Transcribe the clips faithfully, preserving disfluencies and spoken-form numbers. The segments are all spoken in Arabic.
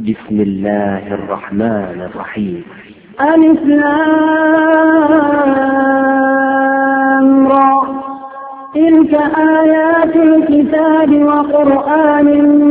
بسم الله الرحمن الرحيم. ألف لام را تلك آيات الكتاب وقرآن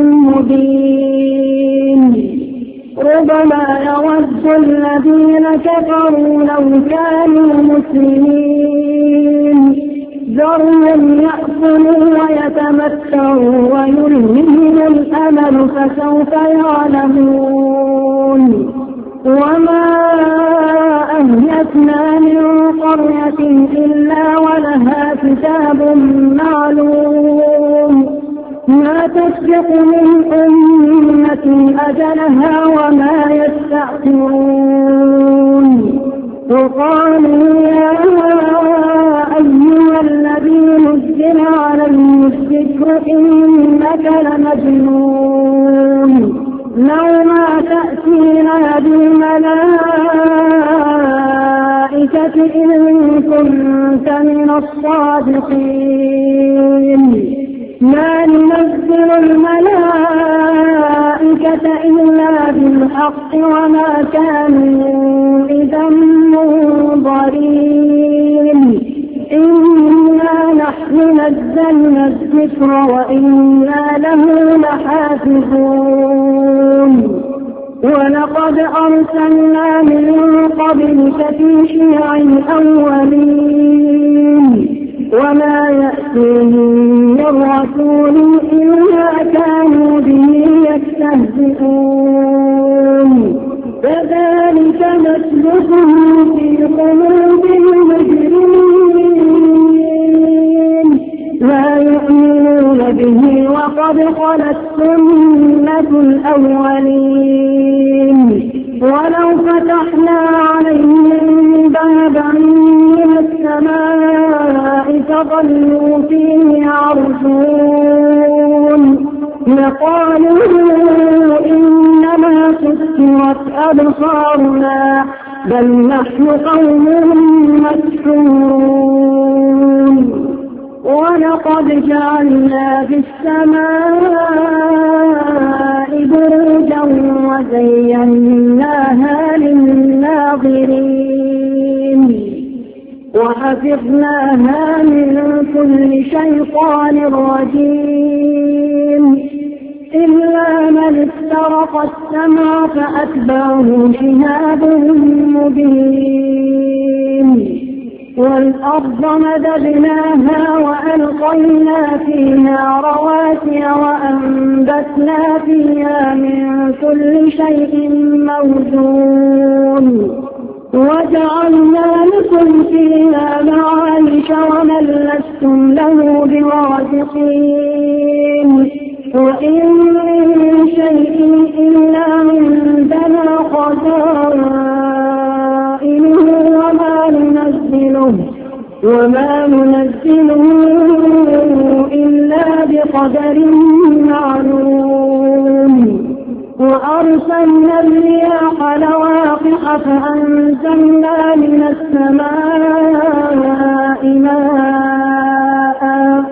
مبين ربما يود الذين كفروا لو كانوا مسلمين ذرهم يأكلوا ويتمتعوا ويلههم الأمل فسوف يعلمون وما أهلكنا من قرية إلا ولها كتاب معلوم ما تسبق من أمة أجلها وما يستأخرون وقالوا يا أيها الذي نزل عليه الذكر إنك لمجنون لو ما تأتينا بالملائكة إن كنت من الصادقين ما ننزل الملائكة إلا بالحق وما كانوا إذا منظرين إنا نحن نزلنا الذكر وإنا له لحافظون ولقد أرسلنا من قبلك في شيع الأولين وما يأتيهم من رسول إلا كانوا به يستهزئون كذلك نسلكه في قلوب المجرمين لا يؤمنون به وقد خلت سنة الأولين ولو فتحنا عليهم بابا من السماء فظلوا فيه عرجون لقالوا إنما سكرت أبصارنا بل نحن قوم مسحورون ولقد جعلنا في السماء بروجا وزيناها للناظرين وحفظناها من كل شيطان رجيم إلا من استرق السمع فأتبعه شهاب مبين والأرض مددناها وألقينا فيها رواسي وأنبتنا فيها من كل شيء موزون وجعلنا لكم فيها معايش ومن لستم له برازقين وإن من شيء إلا عندنا خزائنه وما ننزله وما ننزله إلا بقدر معلوم وأرسلنا الرياح لواقح فأنزلنا من السماء ماء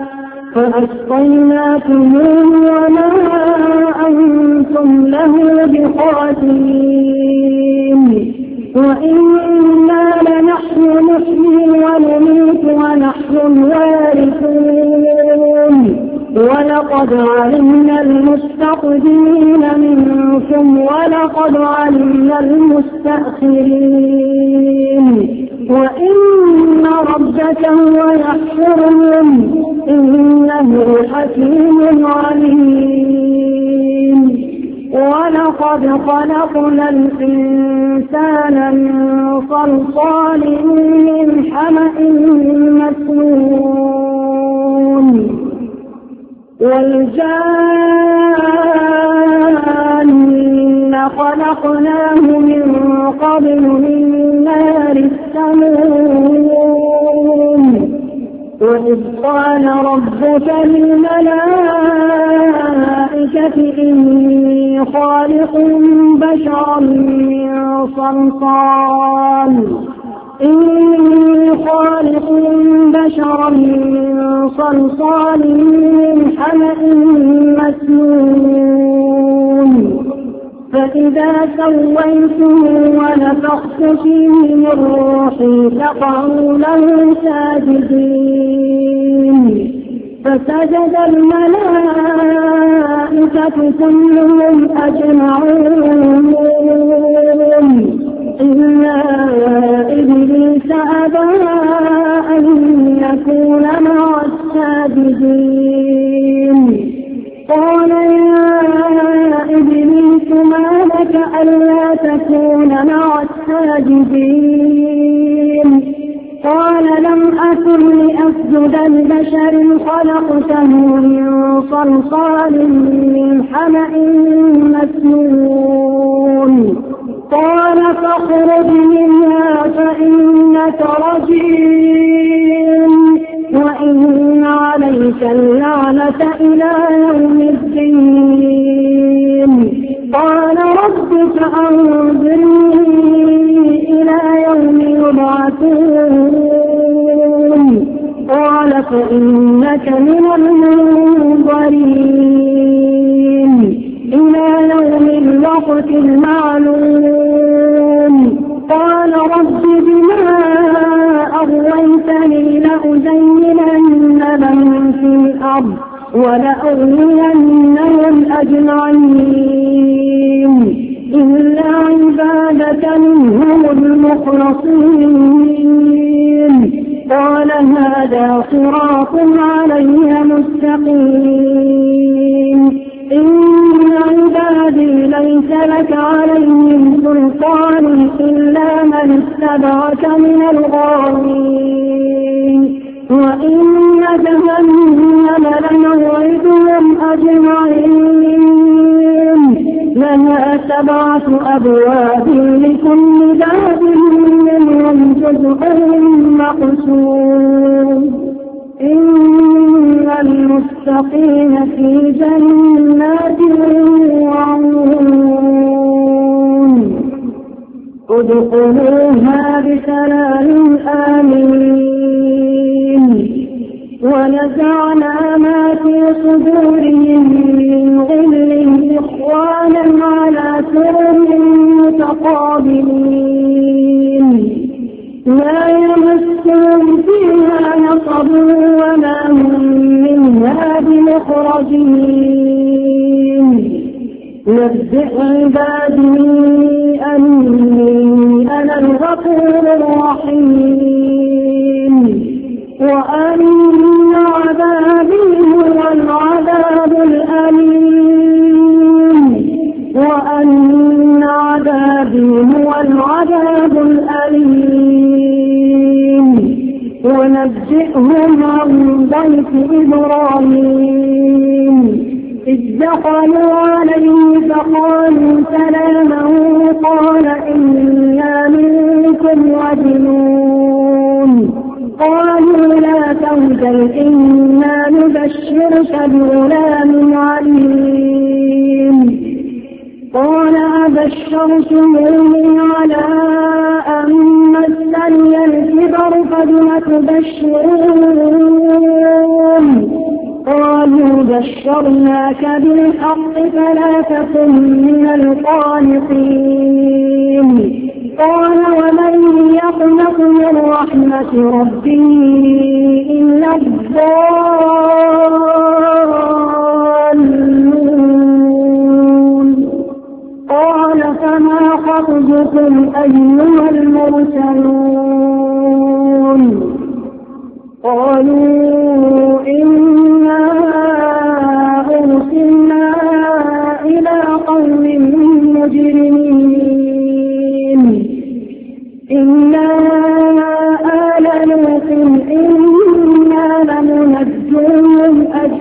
فأسقيناكم وما أنتم له بخازنين وإنا لنحن نحيي ونميت ونحن الوارثون ولقد علمنا المستقدمين منكم ولقد علمنا المستأخرين وإن ربك هو يحشرهم إنه حكيم عليم ولقد خلقنا الإنسان من صلصال من حمأ مسنون والجان خلقناه من قبل من نار السموم وإذ قال ربك للملائكة إني خالق بشرا من صلصال إني خالق بشرا من صلصال من حمأ مسنون فإذا سويته ونفخت فيه من روحي فقعوا له ساجدين فسجد الملائكة كلهم أجمعون إلا إبليس أبى أن يكون مع الساجدين قال يا إبليس ما لك ألا تكون مع الساجدين قال لم أكن لأسجد لبشر خلقته من صلصال من حمأ مسنون قال فاخرج منها فإنك رجيم وإن عليك اللعنة إلى يوم الدين قال رب فأنظرني إلى يوم يبعثون قال فإنك من المنظرين إلى يوم الوقت المعلوم قال رب بما أغويتني لأزينن لهم في الأرض ولأغوينهم أجمعين إلا عبادك منهم المخلصين قال هذا صراط علي مستقيم إن عبادي ليس لك عليهم سلطان إلا من اتبعك من الغاوين وإن جهنم لموعدهم أجمعين لها سبعة أبواب لكل باب منهم جزء مقسوم إن المتقين في جنات وعيون ادخلوها بسلام آمين ونزعنا ما في صدورهم من غل إخوانا على سرر متقابلين لا يمسهم فيها نصب وما هم منها بمخرجين نبئ عبادي أني أنا الغفور الرحيم وأن عذابي هو العذاب الأليم وأن عذابي هو العذاب الأليم ونبئهم عن ضيف إبراهيم إذ دخلوا عليه فقالوا سلاما قال إنا منكم وجلون قالوا لا توجل إنا نبشرك بغلام عليم قال أبشرتموني على أن مسني الكبر فبم تبشرون قالوا بشرناك بالحق فلا تكن من القانطين قال ومن يقنط من رحمة ربه إلا الضالون قال فما خطبكم أيها المرسلون قالوا إنا أرسلنا إلى قوم مجرمين إنا آل لوط إنا لمنجوهم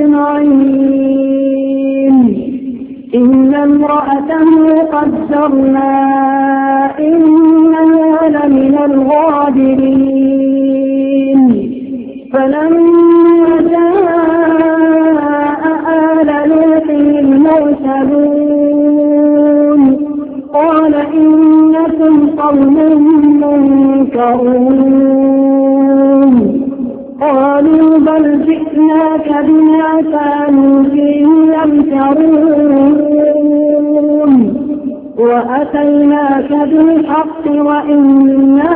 أجمعين إلا امرأته قدرنا إنها لمن الغابرين فلما جاء آل لوط المرسلون قال إنكم قوم منكرون قالوا بل جئناك بما كانوا فيه يمترون وأتيناك بالحق وإنا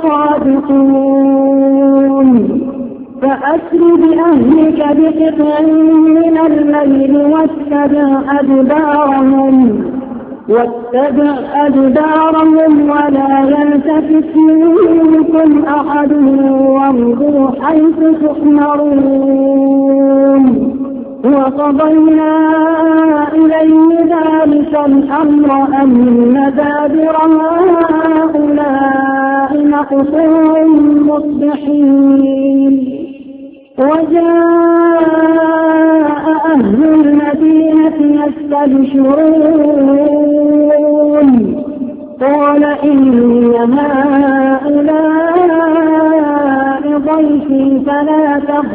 لصادقون فأسر بأهلك بقطع من الليل واتبع أدبارهم واتبع أدبارهم ولا يلتفت منكم أحد وامضوا حيث تؤمرون وقضينا إليه ذلك الأمر أن دابر هؤلاء مقطوع مصبحين وجاء أهل المدينة يستبشرون قال إن هؤلاء ضيفي فلا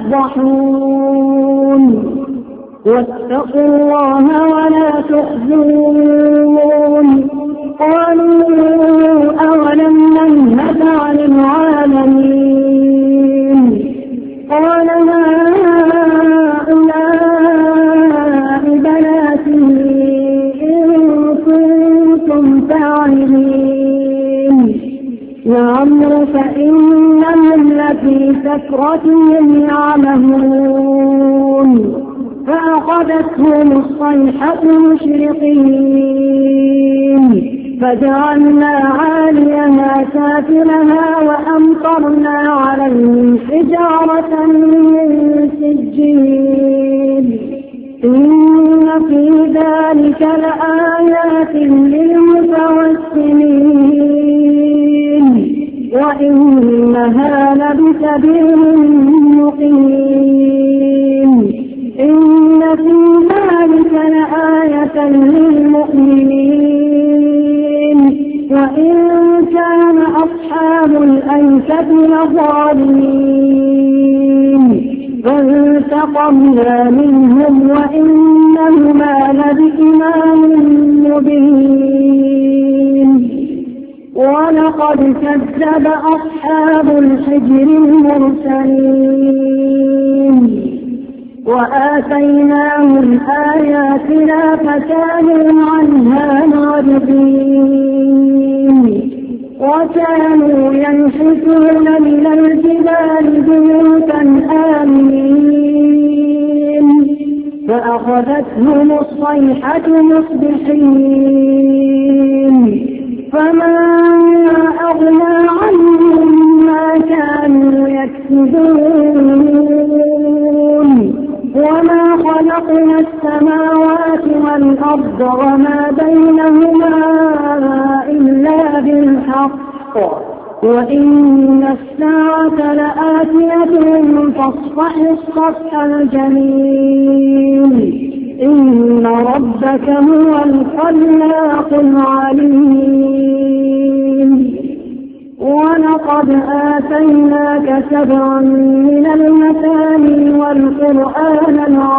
تفضحون واتقوا الله ولا تخزون قالوا أولم ننهك عن العالمين قال هؤلاء بناتي إن كنتم فاعلين لعمرك فإنهم لفي سكرتهم يعمهون فأخذتهم الصيحة مشرقين فجعلنا عاليها سافلها وأمطرنا عليهم حجارة من سجيل إن في ذلك لآيات للمتوسمين وإنها لبسبيل مقيم إن في ذلك لآية للمؤمنين وإن كان أصحاب الأيكة لظالمين فانتقمنا منهم وإنهما لبإمام مبين ولقد كذب أصحاب الحجر المرسلين وآتيناهم آياتنا فكانوا عنها معرضين وكانوا ينحتون من الجبال بيوتا آمنين فأخذتهم الصيحة مصبحين فما أغنى عنهم ما كانوا يكسبون وما خلقنا السماوات والأرض وما بينهما إلا بالحق وإن الساعة لآتية فاصفح الصفح الجميل إن ربك هو الخلاق العليم ولقد آتيناك سبعا من المثاني والقرآن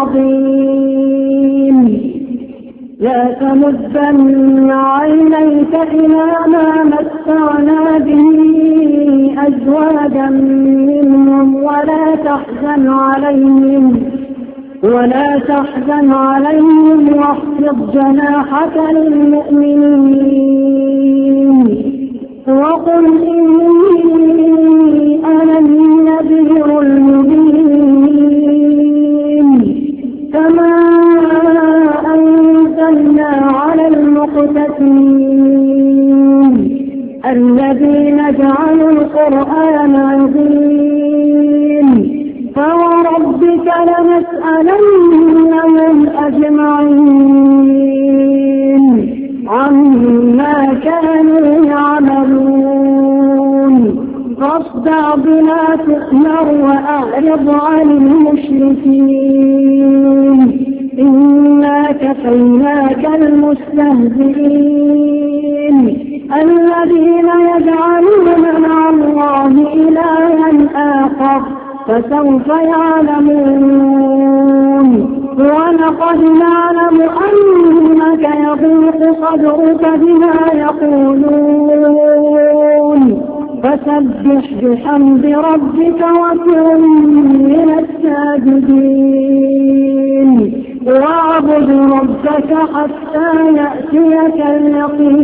العظيم لا تمدن عينيك إلى ما متعنا به أزواجا منهم ولا تحزن عليهم ولا تحزن عليهم واخفض جناحك للمؤمنين وقل إني أنا النذير المبين كما أنزلنا على المقتسمين الذين جعلوا القرآن عظيم فوربك لنسألنهم أجمعين عما كانوا يعملون فاصدع بما تؤمر وأعرض عن المشركين إنا كفيناك المستهزئين الذين يجعلون مع الله إلها آخر فسوف يعلمون ولقد نعلم أنك يضيق صدرك بما يقولون فسبح بحمد ربك وكن من الساجدين واعبد ربك حتى يأتيك اليقين